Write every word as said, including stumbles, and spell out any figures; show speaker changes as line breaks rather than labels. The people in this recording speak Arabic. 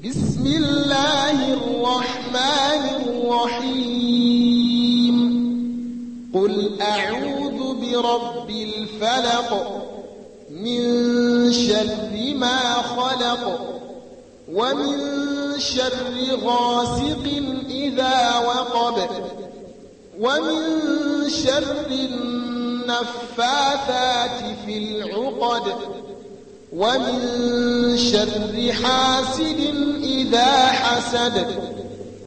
بسم الله الرحمن الرحيم قل أعوذ برب الفلق من شر ما خلق ومن شر غاسق إذا وقب ومن شر النفاثات في العقد ومن شر حاسد إذا حسد